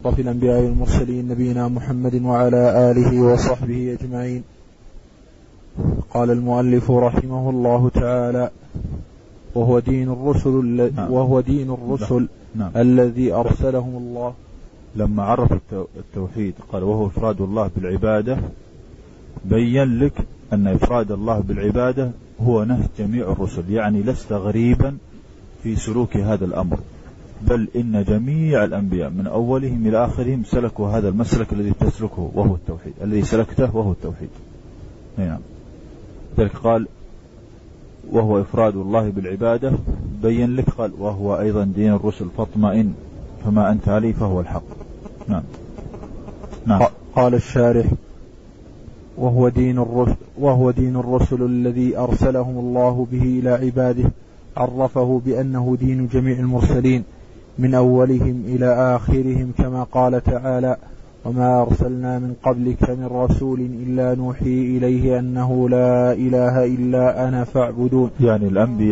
أشرف الأنبياء والمرسلين نبينا محمد وعلى آله وصحبه أجمعين. قال المؤلف رحمه الله تعالى: وهو دين الرسل الذي أرسلهم الله. لما عرف التوحيد قال وهو إفراد الله بالعبادة، بين لك أن إفراد الله بالعبادة هو نهج جميع الرسل، يعني لست غريبا في سلوك هذا الأمر، بل إن جميع الأنبياء من أولهم إلى آخرهم سلكوا هذا المسلك الذي تسلكه وهو التوحيد، الذي سلكته وهو التوحيد. نعم. ذلك قال وهو إفراد الله بالعبادة، بين لك قال وهو أيضا دين الرسل فاطمئن فما أنت عليه فهو الحق. نعم. نعم. قال الشارح: وهو دين الرسل الذي أرسلهم الله به إلى عباده، عرفه بأنه دين جميع المرسلين من أولهم إلى آخرهم، كما قال تعالى: وما أرسلنا من قبلك من رسول إلا نوحي إليه أنه لا إله إلا أنا فاعبدون. يعني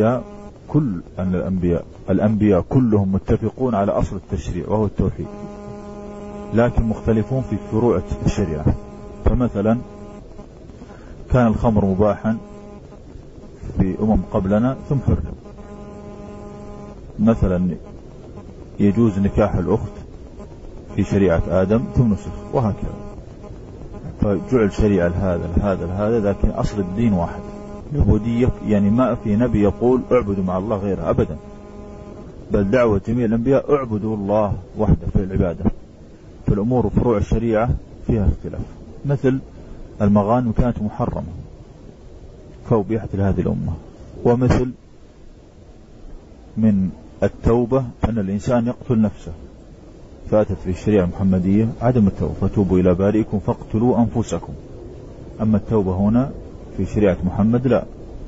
الأنبياء كلهم متفقون على أصل التشريع وهو التوحيد، لكن مختلفون في فروع الشريعة. فمثلا كان الخمر مباحا في قبلنا ثم حرم. مثلا يجوز نكاح الأخت في شريعة آدم ثم نسخ، وهكذا. فجعل شريعة هذا لكن أصل الدين واحد. عبودية يعني ما في نبي يقول اعبدوا مع الله غيره أبدا، بل دعوة جميع الأنبياء اعبدوا الله وحده في العبادة. في الأمور وفروع الشريعة فيها اختلاف. مثل المغانم كانت محرمة فأبيحت لهذه الأمة. ومثل من التوبة أن الإنسان يقتل نفسه، فاتت في الشريعة المحمدية عدم التوبة، فتوبوا إلى بارئكم فاقتلوا أنفسكم. أما التوبة هنا في شريعة محمد لا،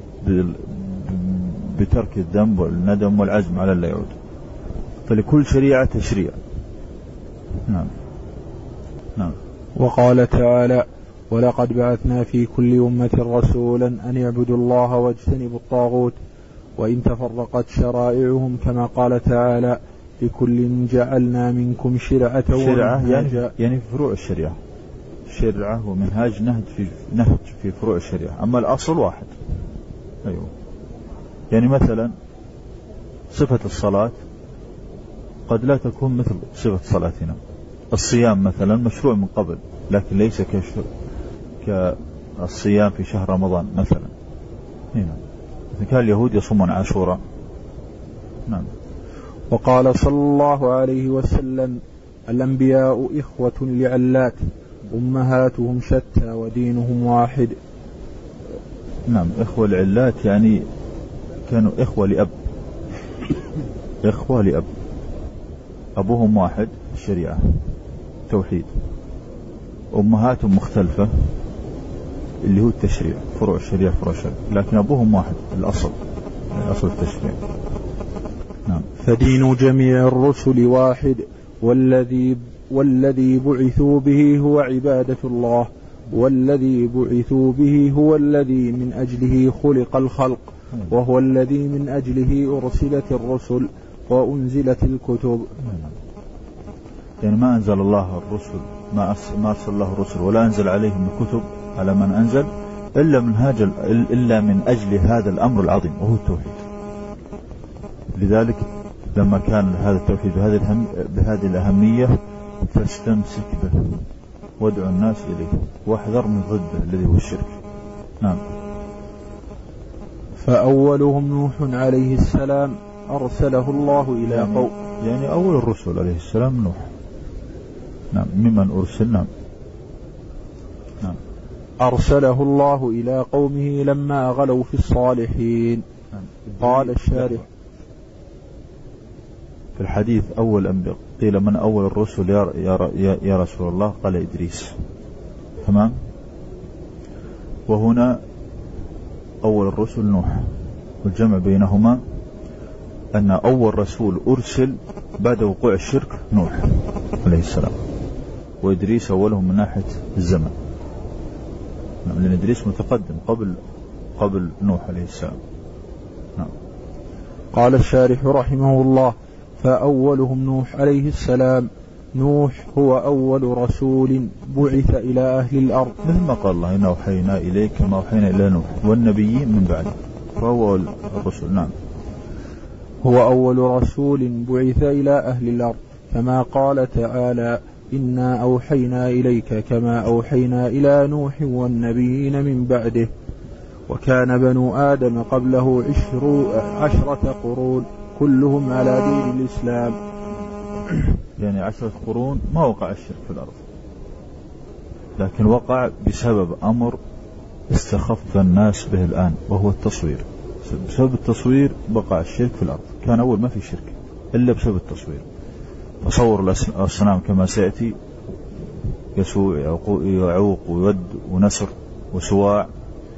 بترك الذنب والندم والعزم على لا يعود. فلكل شريعة تشريع. نعم. نعم. وقال تعالى: ولقد بعثنا في كل أمة رسولا أن يعبدوا الله واجتنبوا الطاغوت وإن تفرقت شرائعهم، كما قال تعالى: لكل جعلنا منكم شرعة ومنهاجا. يعني في فروع الشريعة شرعة ومنهاج، نهج في فروع الشريعة، أما الأصل واحد. أيوه. يعني مثلا صفة الصلاة قد لا تكون مثل صفة صلاتنا. الصيام مثلا مشروع من قبل، لكن ليس كالصيام في شهر رمضان مثلا. هنا كان اليهود يصومون عاشوراء. نعم. وقال صلى الله عليه وسلم: الأنبياء إخوة لعلات، أمهاتهم شتى ودينهم واحد. نعم. إخوة لعلات يعني كانوا إخوة لأب إخوة لأب، أبوهم واحد الشريعة توحيد، أمهاتهم مختلفة اللي هو التشريع، فروع الشريعة فروع الشريعة، لكن أبوهم واحد الأصل التشريع. نعم. فدين جميع الرسل واحد، والذي بعثوا به هو عبادة الله، والذي بعثوا به هو الذي من أجله خلق الخلق، وهو الذي من أجله أرسلت الرسل وأنزلت الكتب. يعني ما أنزل الله الرسل، ما أرسل الله الرسل ولا أنزل عليهم الكتب على من أنزل إلا من أجل هذا الأمر العظيم وهو التوحيد. لذلك لما كان هذا التوحيد بهذه الأهمية فاستمسك به وادعو الناس إليه واحذر من ضده الذي هو الشرك. نعم. فأولهم نوح عليه السلام أرسله الله إلى قوم. يعني أول الرسل عليه السلام نوح. نعم. ممن أرسل. نعم. نعم. أرسله الله إلى قومه لما غلوا في الصالحين. نعم. قال الشارح: في الحديث أول أنبياء قيل من أول الرسل يا رسول الله؟ قال إدريس. تمام. وهنا أول الرسل نوح، والجمع بينهما أن أول رسول أرسل بعد وقوع الشرك نوح عليه السلام، وإدريس أولهم من ناحية الزمن، لأن إدريس متقدم قبل نوح عليه السلام. نعم. قال الشارح رحمه الله: فأولهم نوح عليه السلام نوح هو أول رسول بعث إلى أهل الأرض، مثل ما قال الله إنا أوحينا إليك كما أوحينا إلى نوح والنبيين من بعده، فهو الرسول. نعم. هو أول رسول بعث إلى أهل الأرض، كما قال تعالى إنا أوحينا إليك كما أوحينا إلى نوح والنبيين من بعده. وكان بنو آدم قبله 10 قرون كلهم على دين الإسلام. يعني 10 قرون ما وقع الشرك في الأرض، لكن وقع بسبب أمر استخف الناس به الآن وهو التصوير. بسبب التصوير وقع الشرك في الأرض. كان أول ما في شرك إلا بسبب التصوير. تصور الأصنام كما سيأتي، يسوع يعوق ويود ونسر وسواع،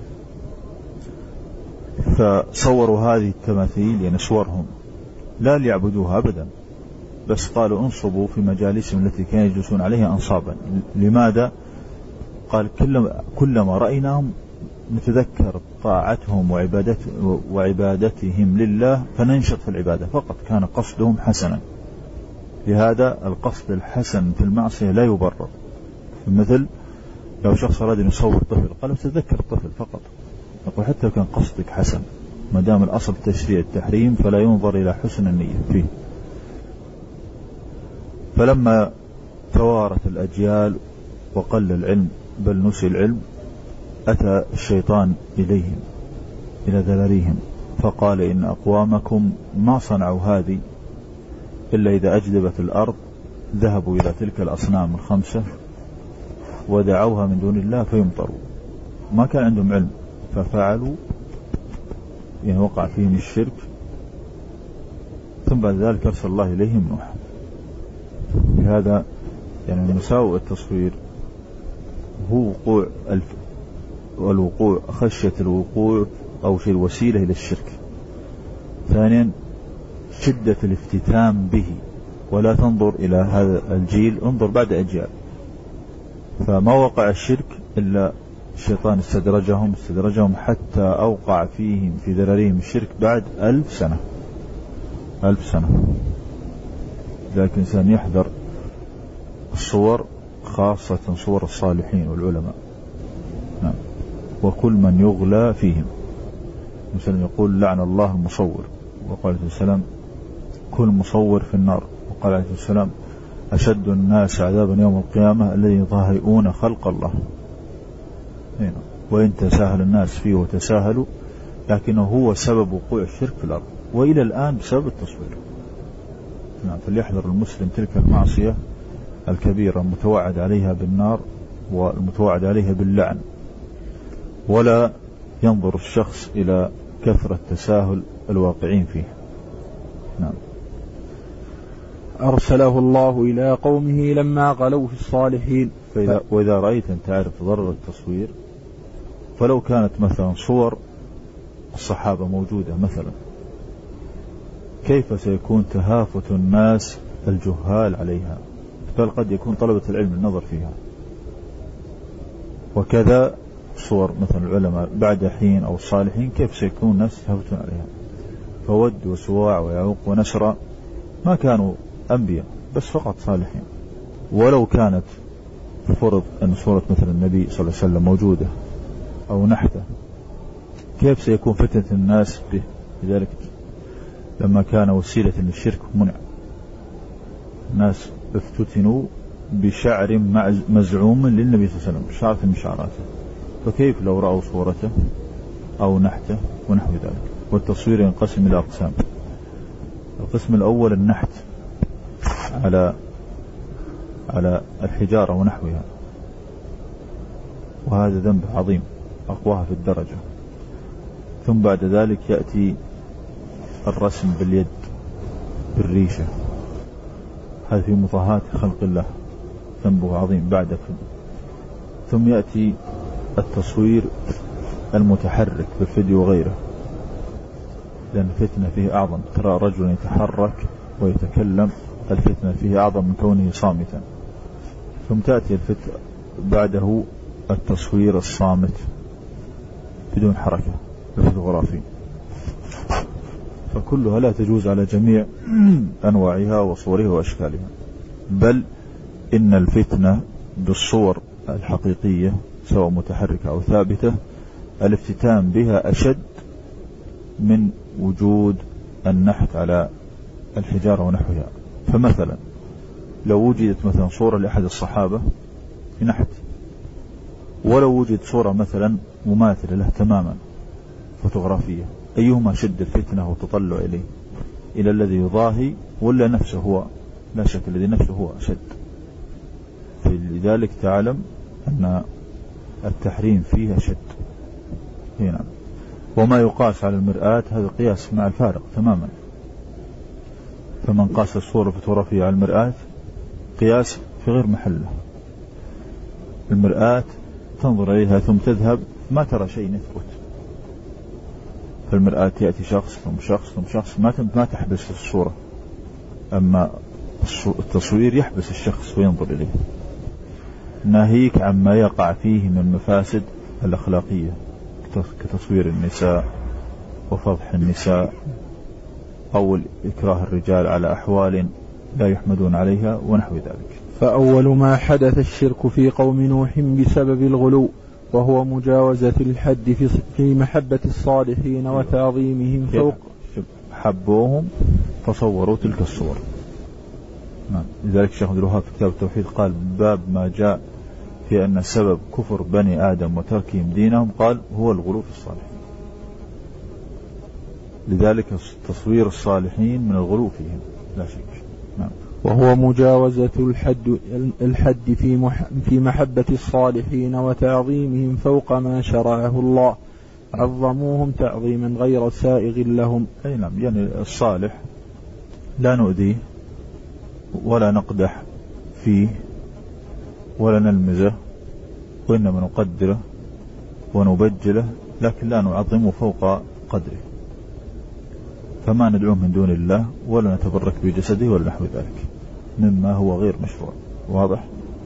فصوروا هذه التماثيل يعني صورهم لا ليعبدوها أبدا، بس قالوا انصبوا في مجالسهم التي كانوا يجلسون عليها أنصابا. لماذا؟ قال كلما رأيناهم نتذكر طاعتهم وعبادتهم لله فننشط في العبادة فقط. كان قصدهم حسنا. لهذا القصد الحسن في المعصية لا يبرر. مثل لو شخص أراد أن يصور طفل قال تذكر الطفل فقط. يقول حتى كان قصدك حسن، ما دام الأصل تشريع التحريم فلا ينظر إلى حسن النية فيه. فلما توارت الأجيال وقل العلم بل نسي العلم، أتى الشيطان إليهم إلى ذلاليهم فقال إن أقوامكم ما صنعوا هذه إلا إذا أجدبت الأرض ذهبوا إلى تلك الأصنام 5 ودعوها من دون الله فيمطروا. ما كان عندهم علم ففعلوا، يعني وقع فيهم الشرك. ثم بعد ذلك أرسل الله إليهم نوح. بهذا يعني مساوئ التصوير هو الوقوع خشية الوقوع أو شيء الوسيلة إلى الشرك. ثانيا شدة الافتتام به، ولا تنظر إلى هذا الجيل، انظر بعد أجيال. فما وقع الشرك إلا الشيطان استدرجهم حتى أوقع فيهم في ذراريهم الشرك بعد 1000 سنة. 1000 سنة. لكن الإنسان يحذر الصور، خاصة صور الصالحين والعلماء. نعم. وكل من يغلى فيهم. مثلا يقول لعن الله المصور، وقال عليه السلام كل مصور في النار. وقال عليه السلام أشد الناس عذابا يوم القيامة الذي يضاهئون خلق الله. هنا. وإن تساهل الناس فيه وتساهلوا، لكنه هو سبب وقوع الشرك في الأرض، وإلى الآن بسبب التصوير. نعم. فليحذر المسلم تلك المعصية الكبيرة المتوعد عليها بالنار والمتوعد عليها باللعن، ولا ينظر الشخص إلى كثرة تساهل الواقعين فيه. نعم. أرسله الله إلى قومه لما غلوا في الصالحين. وإذا رأيت أن تعرف ضرر التصوير، فلو كانت مثلا صور الصحابة موجودة مثلا، كيف سيكون تهافت الناس الجهال عليها؟ بل قد يكون طلبة العلم النظر فيها. وكذا صور مثلا العلماء بعد حين أو الصالحين، كيف سيكون الناس يتهافتون عليها؟ فود وسواع ويعوق ونسر ما كانوا أنبياء، بس فقط صالحين. ولو كانت فرض أن صورة مثلا النبي صلى الله عليه وسلم موجودة أو نحته، كيف سيكون فتنة الناس به؟ لذلك لما كان وسيلة للشرك منع، الناس افتتنوا بشعر مزعوم للنبي صلى الله عليه وسلم، شعرة من شعراته، فكيف لو رأوا صورته أو نحته ونحو ذلك؟ والتصوير ينقسم إلى أقسام. القسم الأول النحت على الحجارة ونحوها، وهذا ذنب عظيم أقواها في الدرجة. ثم بعد ذلك يأتي الرسم باليد بالريشة، هذا في مضاهاة خلق الله، ذنبه عظيم بعد. ثم يأتي التصوير المتحرك بالفيديو وغيره، لأن الفتنة فيه أعظم. ترى رجل يتحرك ويتكلم، الفتنة فيه أعظم من كونه صامتا. ثم تأتي بعده التصوير الصامت بدون حركة، الفوتوغرافي، فكلها لا تجوز على جميع أنواعها وصورها وأشكالها، بل إن الفتنة بالصور الحقيقية سواء متحركة أو ثابتة الافتتان بها أشد من وجود النحت على الحجارة ونحوها. فمثلا لو وجدت مثلا صورة لأحد الصحابة نحت، ولو وجد صورة مثلا مماثلة له تماما فوتوغرافية، أيهما شد الفتنة والتطلع إليه؟ إلى الذي يضاهي ولا نفسه هو؟ لا شك الذي نفسه هو أشد. فلذلك تعلم أن التحريم فيه أشد هنا. وما يقاس على المرآة هذا قياس مع الفارق تماما. فمن قاس الصورة الفوتوغرافية على المرآة قياس في غير محله. المرآة تنظر إليها ثم تذهب ما ترى شيء يثبت. فالمرآة يأتي شخص ثم شخص ثم شخص ما تحبس الصورة. أما التصوير يحبس الشخص وينظر إليه. ناهيك عما يقع فيه من مفاسد الأخلاقية كتصوير النساء وفضح النساء أو إكراه الرجال على أحوال لا يحمدون عليها ونحو ذلك. فأول ما حدث الشرك في قوم نوح بسبب الغلو، وهو مجاوزة الحد في محبة الصالحين وتعظيمهم فوق حبوهم فصوروا تلك الصور. لذلك الشيخ عبد الوهاب في كتاب التوحيد قال باب ما جاء في أن سبب كفر بني آدم وتركهم دينهم قال هو الغلو في الصالحين. لذلك تصوير الصالحين من الغلو فيهم لا شك. وهو مجاوزة الحد في محبة الصالحين وتعظيمهم فوق ما شرعه الله، عظموهم تعظيما غير سائغ لهم. أي نعم، يعني الصالح لا نؤذيه ولا نقدح فيه ولا نلمزه، وإنما نقدره ونبجله، لكن لا نعظمه فوق قدره. فما ندعوه من دون الله ولا نتبرك بجسده ولا نحو ذلك مما هو غير مشروع. واضح؟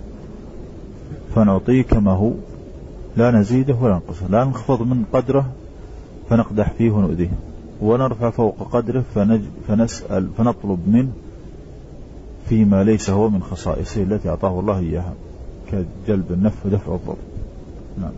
فنعطيه كما هو، لا نزيده ولا ننقصه، لا نخفض من قدره فنقدح فيه ونؤذيه، ونرفع فوق قدره فنسأل فنطلب منه فيما ليس هو من خصائصه التي أعطاه الله إياها كجلب النفع ودفع الضر. نعم.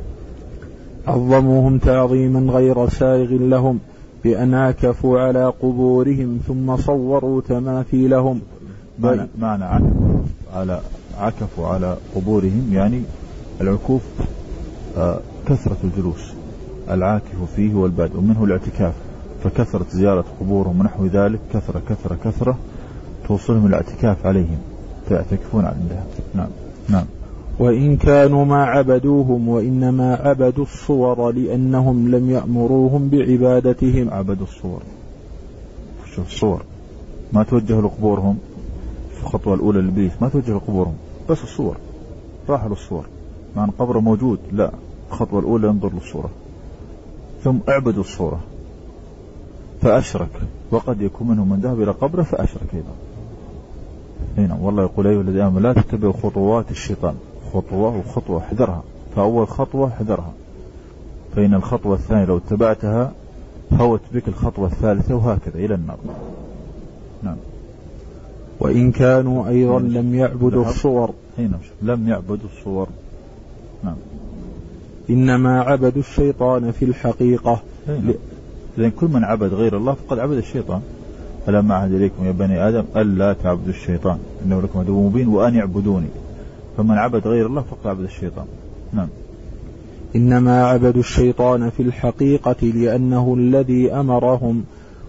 عظموهم تعظيما غير سائغ لهم بأن عكفوا على قبورهم ثم صوروا تماثيلهم. معنى عكفوا على قبورهم يعني العكوف كثرة الجلوس، العاكف فيه والباد، ومنه الاعتكاف، فكثرة زيارة قبورهم ونحو ذلك كثرة توصلهم الاعتكاف عليهم فيعتكفون عندها. نعم. وإن كانوا ما عبدوهم وإنما عبدوا الصور لأنهم لم يأمروهم بعبادتهم. عبدوا الصور. شوف الصور ما توجه لقبورهم في الخطوة الأولى للبيت، ما توجه لقبورهم بس الصور، راحوا للصور مع أن قبره موجود، لا، الخطوة الأولى ينظر للصورة ثم اعبدوا الصورة فأشرك، وقد يكون منهم من ذهب إلى قبره فأشرك أيضا. هنا والله يقول أيها الذين آمنوا لا تتبعوا خطوات الشيطان، خطوة وخطوة احذرها، فأول خطوة احذرها، فإن الخطوة الثانية لو اتبعتها هوت بك الخطوة الثالثة وهكذا إلى النار. نعم. وإن كانوا أيضا لم يعبدوا الصور. هنا لم يعبدوا الصور. نعم. إنما عبدوا الشيطان في الحقيقة. لأن كل من عبد غير الله فقد عبد الشيطان. ألم أعهد إليكم يا بني آدم ألا تعبدوا الشيطان إنه لكم عدو مبين وأن يعبدوني. فمن عبد غير الله فقد عبد الشيطان. نعم. إنما عبدوا الشيطان في الحقيقة لأنه الذي أمرهم.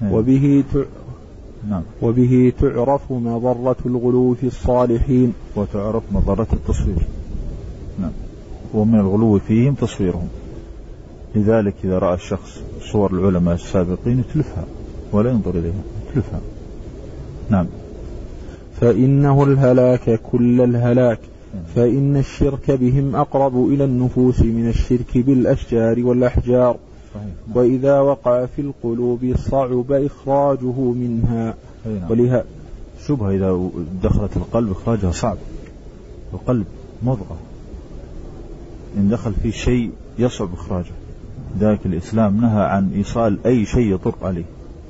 وبه تعرف مضرة الغلو في الصالحين، وتعرف مضرة التصوير. نعم. ومن الغلو فيهم تصويرهم. لذلك إذا رأى الشخص صور العلماء السابقين يتلفها ولا ينظر إليها، يتلفها. نعم. فإنه الهلاك كل الهلاك، فإن الشرك بهم أقرب إلى النفوس من الشرك بالأشجار والأحجار. صحيح. وإذا وقع في القلوب صعب إخراجه منها. ولها شبهة إذا دخلت القلب إخراجها صعب. القلب مضغة، إن دخل فيه شيء يصعب إخراجه. ذلك الإسلام نهى عن إيصال أي شيء يطرق عليه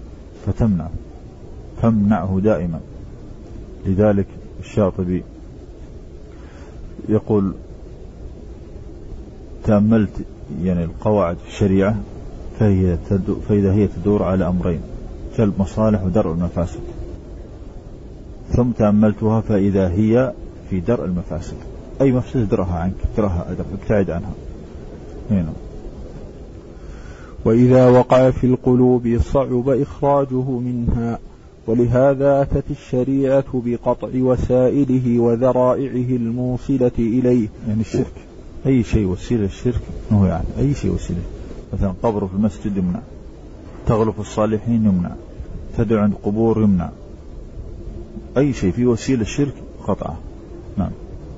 فتمنعه دائما. لذلك الشاطبي يقول تأملت يعني القواعد في الشريعة فإذا هي تدور على أمرين: جلب مصالح ودرء المفاسد. ثم تأملتها فإذا هي في درء المفاسد، أي مفسدة درها عنك، درها ابتعد عنها. هنا. وإذا وقع في القلوب صعب إخراجه منها، ولهذا أتت الشريعة بقطع وسائله وذرائعه الموصلة إليه. يعني الشرك، أي شيء وسيلة الشرك هو، يعني أي شيء وسيلة، مثلا قبر في المسجد يمنع، تغلو في الصالحين يمنع، تدعو عند قبور يمنع، أي شيء فيه وسيلة الشرك قطعه. نعم.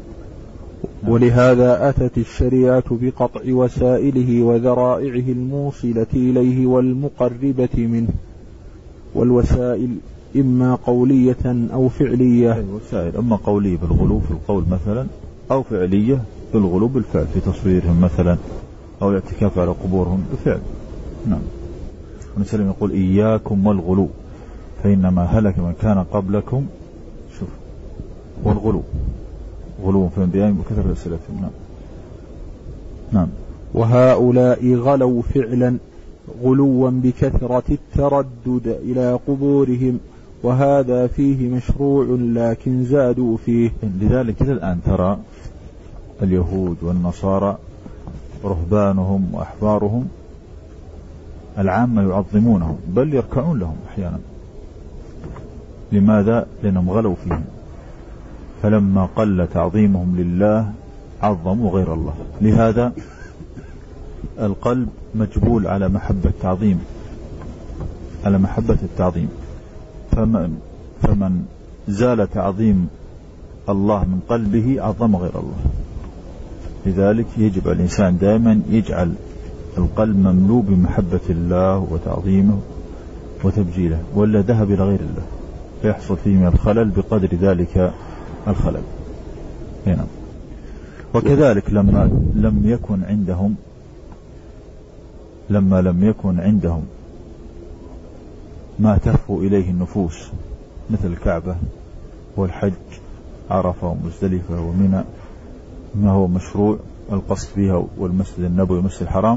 ولهذا أتت الشريعة بقطع وسائله وذرائعه الموصلة إليه والمقربة منه. والوسائل إما قولية أو فعلية. أي وسائل، أما قولية بالغلو في القول مثلا، أو فعلية بالغلو بالفعل في تصويرهم مثلا، أو الاعتكاف على قبورهم بفعل. نعم. ونسلم يقول إياكم والغلو فإنما هلك من كان قبلكم. شوف، والغلو غلو في انبيائهم وكثرة سلفهم. نعم. نعم. وهؤلاء غلوا فعلا غلوا بكثرة التردد إلى قبورهم، وهذا فيه مشروع لكن زادوا فيه. لذلك إلى الآن ترى اليهود والنصارى رهبانهم وأحبارهم العامة يعظمونهم، بل يركعون لهم أحيانا. لماذا؟ لأنهم غلوا فيهم، فلما قل تعظيمهم لله عظموا غير الله. لهذا القلب مجبول على محبة التعظيم، على محبة التعظيم. فمن زال تعظيم الله من قلبه عظم غير الله. لذلك يجب على الإنسان دائما يجعل القلب مملوء بمحبة الله وتعظيمه وتبجيله، ولا ذهب إلى غير الله فيحصل فيه من الخلل بقدر ذلك الخلل. هنا. وكذلك لما لم يكن عندهم ما تهفو إليه النفوس مثل الكعبة والحج، عرفة ومزدلفة ومنى، ما هو مشروع القصد فيها، والمسجد النبوي والمسجد الحرام،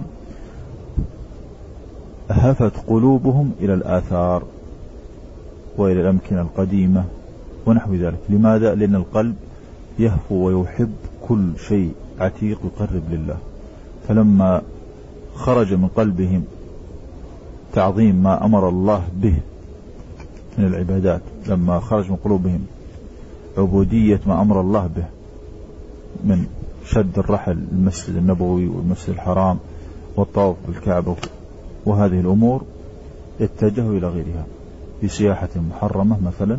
هفت قلوبهم إلى الآثار وإلى الأمكنة القديمة ونحو ذلك. لماذا؟ لأن القلب يهفو ويحب كل شيء عتيق يقرب لله، فلما خرج من قلبهم تعظيم ما أمر الله به من العبادات، لما خرج من قلوبهم عبودية ما أمر الله به من شد الرحل المسجد النبوي والمسجد الحرام والطواف بالكعبة وهذه الأمور، اتجهوا إلى غيرها بسياحة محرمة مثلا،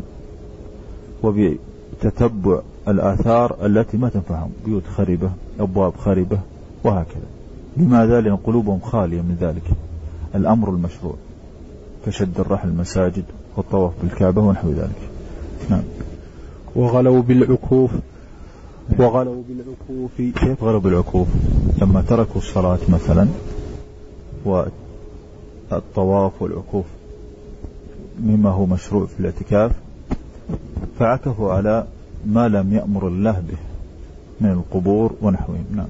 وبتتبع الآثار التي ما تنفعهم، بيوت خربة، أبواب خربة وهكذا. لماذا؟ لأن قلوبهم خالية من ذلك الأمر المشروع كشد الرحل المساجد والطواف بالكعبة ونحو ذلك. نعم. وغلوا بالعكوف. كيف غلوا بالعكوف؟ لما تركوا الصلاة مثلا والطواف والعكوف مما هو مشروع في الاعتكاف، فعكفوا على ما لم يأمر الله به من القبور ونحوهم. نعم.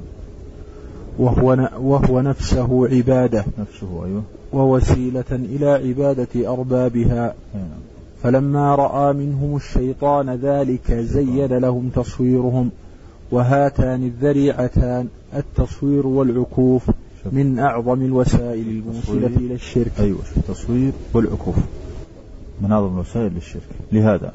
وهو نفسه عبادة، نفسه أيوه، ووسيلة إلى عبادة أربابها. فلما رأى منهم الشيطان ذلك زين لهم تصويرهم. وهاتان الذريعتان التصوير والعكوف من أعظم الوسائل الموصلة إلى الشرك. أيوة، التصوير والعكوف من أعظم الوسائل للشرك. لهذا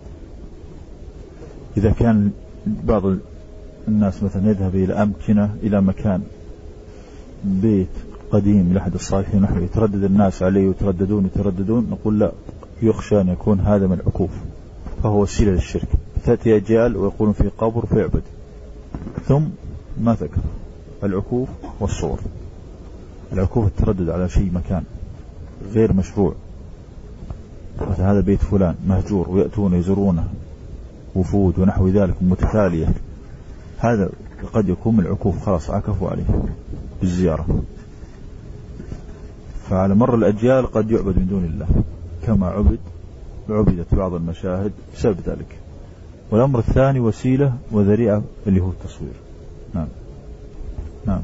إذا كان بعض الناس مثلا يذهب إلى أمكنة، إلى مكان بيت قديم لأحد الصالحين نحو يتردد الناس عليه ويترددون، نقول لا، يخشى أن يكون هذا من العكوف، فهو وسيلة للشرك. تأتي أجيال ويقولون في قبر فيعبد، ثم ما ذكر العكوف والصور. العكوف التردد على شيء مكان غير مشروع، مثلا هذا بيت فلان مهجور ويأتون يزورونه وفود ونحو ذلك متتالية، هذا قد يكون من العكوف، خلاص عكفوا عليه بالزيارة. فعلى مر الأجيال قد يعبد من دون الله كما عبدت بعض المشاهد بسبب ذلك. والأمر الثاني وسيلة وذريعة اللي هو التصوير. نعم نعم.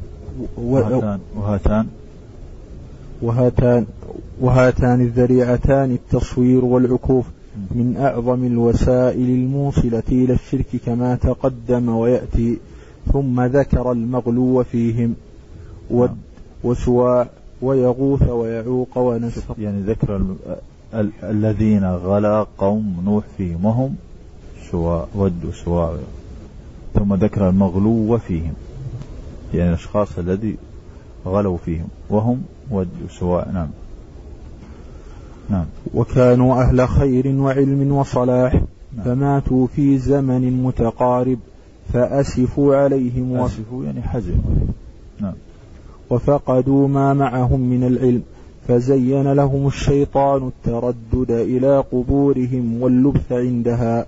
وهاتان الذريعتان التصوير والعكوف من أعظم الوسائل الموصلة إلى الشرك كما تقدم ويأتي. ثم ذكر المغلو فيهم وسواع ويغوث ويعوق ونسر. يعني ذكر الذين غلا قوم نوح فيهم وهم سواع ود وسواع. ثم ذكر المغلو فيهم يعني الأشخاص الذي غلوا فيهم وهم ود وسواع. نعم نعم. وكانوا أهل خير وعلم وصلاح فماتوا في زمن متقارب فأسفوا عليهم أسفوا يعني حزن. نعم. وفقدوا ما معهم من العلم فزين لهم الشيطان التردد إلى قبورهم واللبث عندها.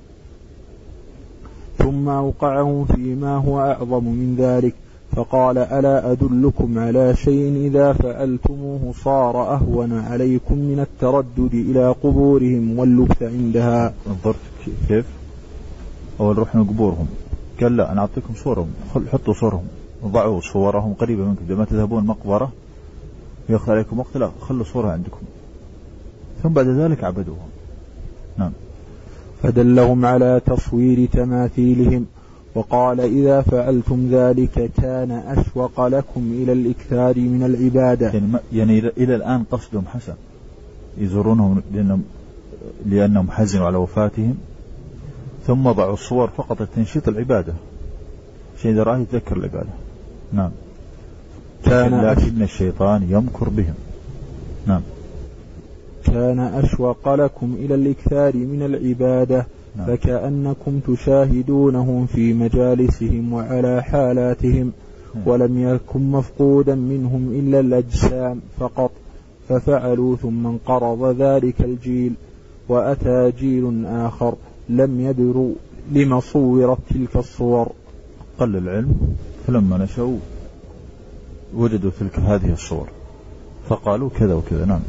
ثم أوقعهم فيما هو أعظم من ذلك فقال ألا أدلكم على شيء إذا فعلتموه صار أهون عليكم من التردد إلى قبورهم واللبث عندها. انظرت كيف أول رحنا قبورهم قال لا أنا أعطيكم صورهم حطوا صورهم ضعوا صورهم قريبة منكم لما تذهبون مقبرة يأخذ عليكم وقت لا خلوا صورها عندكم. ثم بعد ذلك عبدوهم. نعم. فدلهم على تصوير تماثيلهم وقال إذا فعلتم ذلك كان أشوق لكم إلى الإكثار من العبادة. يعني إلى الآن قصدهم حسن يزورونهم لأنهم حزنوا على وفاتهم ثم ضعوا الصور فقط التنشيط العبادة شيء إذا رأى يتذكر العبادة. نعم. لكن الشيطان يمكر بهم. نعم. كان أشوق لكم إلى الإكثار من العبادة. نعم. فكأنكم تشاهدونهم في مجالسهم وعلى حالاتهم. ولم يكن مفقودا منهم إلا الأجسام فقط ففعلوا ثم انقرض ذلك الجيل وأتى جيل آخر لم يدروا لما صورت تلك الصور. قل العلم فلما نشأوا وجدوا تلك هذه الصور فقالوا كذا وكذا. نعم.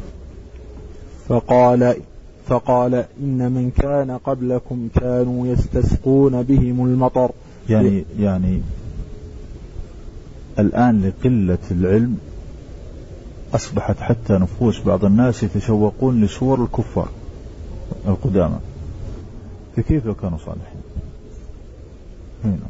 فقال إن من كان قبلكم كانوا يستسقون بهم المطر. يعني الآن لقلة العلم أصبحت حتى نفوس بعض الناس يتشوقون لصور الكفار القدامى فكيف لو كانوا صالحين. هنا.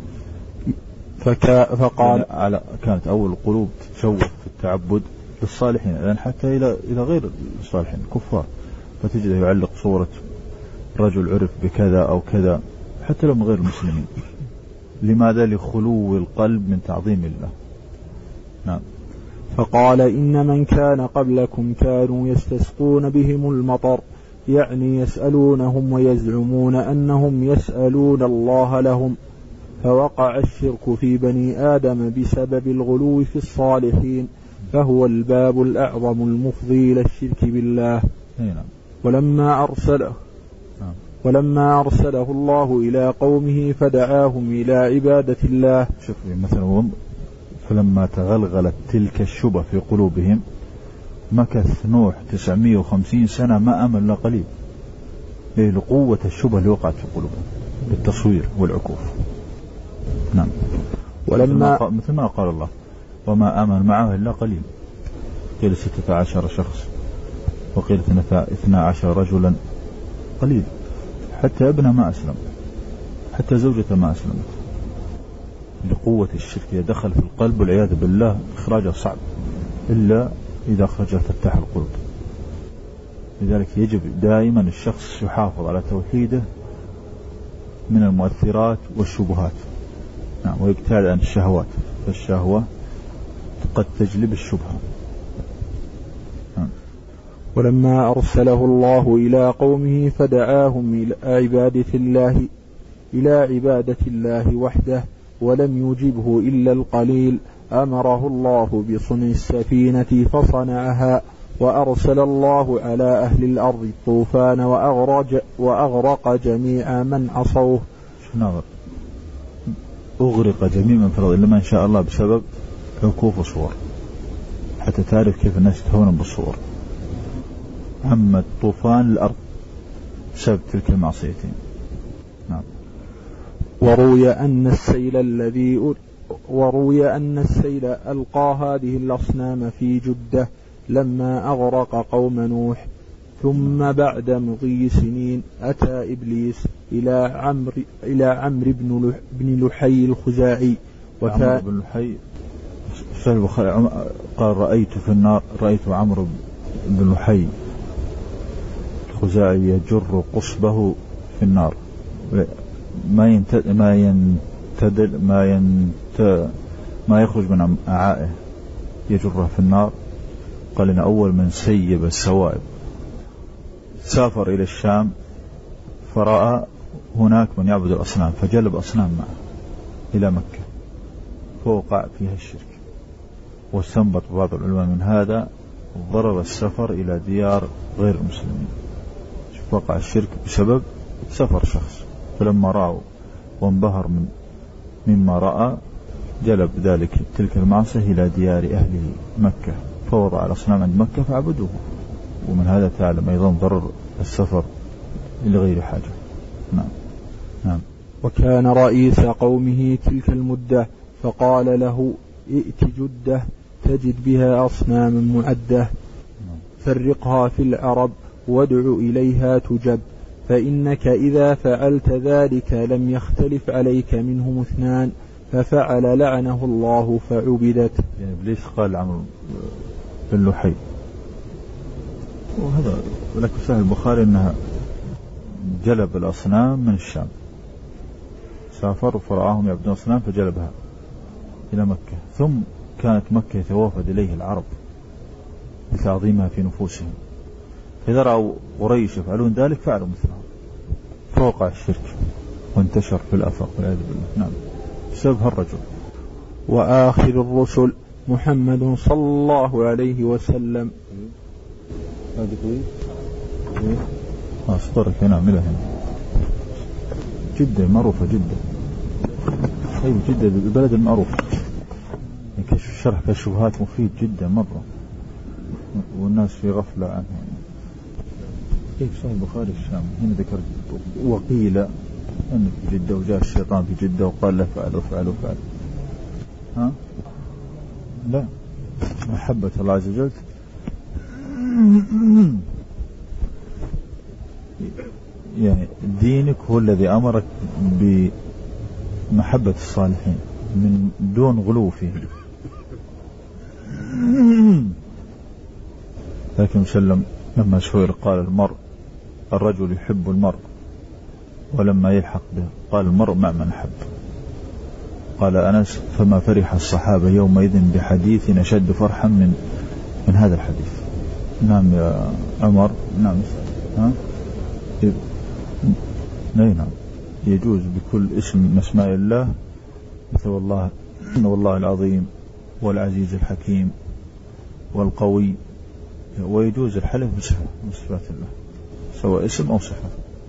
فقال كانت أول القلوب تتشوق في التعبد للصالحين الآن حتى إلى غير الصالحين الكفار فتجد يعلق صورة رجل عرف بكذا أو كذا حتى لو من غير المسلمين. لماذا؟ لخلو القلب من تعظيم الله. نعم. فقال إن من كان قبلكم كانوا يستسقون بهم المطر يعني يسألونهم ويزعمون أنهم يسألون الله لهم. فوقع الشرك في بني آدم بسبب الغلو في الصالحين فهو الباب الأعظم المفضي إلى الشرك بالله. ولما أرسله الله إلى قومه فدعاهم إلى عبادة الله. شوف مثلا فلما تغلغلت تلك الشبه في قلوبهم مكث نوح 950 سنة ما أمل لا قليل لقوة الشبه اللي وقعت في قلوبهم بالتصوير والعكوف. نعم. مثل ما قال الله وما آمن معه إلا قليل قيل 16 شخص وقيل 12 رجلا قليل حتى ابنه ما أسلم حتى زوجته ما أسلمت لقوة الشرك يدخل في القلب والعياذ بالله إخراجه صعب إلا إذا خرج تفتح القلب. لذلك يجب دائما الشخص يحافظ على توحيده من المؤثرات والشبهات. نعم. ويبتعد عن الشهوات فالشهوة قد تجلب الشبهة. نعم. ولما أرسله الله إلى قومه فدعاهم إلى عبادة الله وحده ولم يجبه إلا القليل. أمره الله بصنع السفينة فصنعها وأرسل الله على أهل الأرض الطوفان وأغرق جميع من عصوه. نظر أغرق جميع من فرض إلا ما شاء الله بسبب عكوف الصور حتى تعرف كيف الناس يتهون بالصور. عم الطوفان الأرض بسبب تلك المعصيتين. وروي أن السيل ألقى هذه الأصنام في جدة لما أغرق قوم نوح، ثم بعد مضي سنين أتى إبليس إلى عمرو بن لحي الخزاعي. عمرو بن لحي قال رأيت في النار، رأيت عمرو بن لحي الخزاعي يجر قصبه في النار، ما يخرج من أعائه يجره في النار. قال إن أول من سيب السوائب سافر إلى الشام فرأى هناك من يعبد الأصنام فجلب أصنام معه إلى مكة فوقع فيها الشرك. واستنبط بعض العلماء من هذا ضرر السفر إلى ديار غير المسلمين، وقع الشرك بسبب سفر شخص، فلما رأوا وانبهر مما رأى جلب ذلك تلك المعصية إلى ديار أهله مكة فوضع الأصنام عند مكة فعبدوه. ومن هذا تعلم أيضا ضرر السفر لغير حاجة. نعم. وكان رئيس قومه تلك المدة فقال له ائت جدة تجد بها أصناما معدة فرقها في العرب وادع إليها تجب، فإنك إذا فعلت ذلك لم يختلف عليك منهم اثنان، ففعل لعنه الله فعبدت. يعني إبليس قال عمرو بن لحي، وهذا لك في صحيح البخاري أنها جلب الأصنام من الشام، سافر فرآهم يعبدون أصنام فجلبها إلى مكة، ثم كانت مكة يتوافد إليه العرب لتعظيمها في نفوسهم، فإذا رأوا قريش يفعلون ذلك فعلوا مثلهم فوقع الشرك وانتشر في الآفاق والعياذ بالله. نعم، بسبب هالرجل. وآخر الرسل محمد صلى الله عليه وسلم. هذه كويس. أصدرك هنا عملها هنا جدا معروفة جدا. أيوة جدا البلد المعروف. شرح الشبهات مفيد جدا مرة والناس في غفلة عنه. كيف صحيح البخاري الشام هنا ذكر وقيل أن في جدة وجاء الشيطان في جدة وقال له فعل وفعل وفعل. ها؟ لا، محبة الله عز وجل يعني دينك هو الذي أمرك بمحبة الصالحين من دون غلو فيه. لكن سلم لما سئل قال الرجل يحب المرء ولما يلحق به قال المرء مع من أحب. قال أنس فما فرح الصحابة يومئذ بحديث أشد فرحا من هذا الحديث. نعم يا عمر. نعم. ها؟ نعم يجوز بكل اسم من أسماء الله مثل والله العظيم والعزيز الحكيم والقوي، ويجوز الحلف بصفة من صفات الله سواء اسم أو صفة،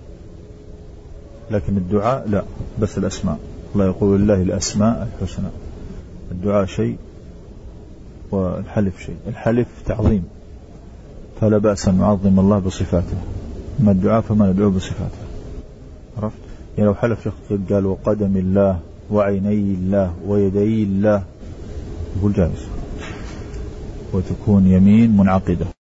لكن الدعاء لا، بس الأسماء. الله يقول لله الأسماء الحسنى، الدعاء شيء والحلف شيء. الحلف تعظيم فلا بأس أن نعظم الله بصفاته، ما الدعاء فما ندعو بصفاته. عرفت؟ يعني لو حلف شخص قال وقدم الله وعيني الله ويدي الله يقول جائز، وتكون يمين منعقدة.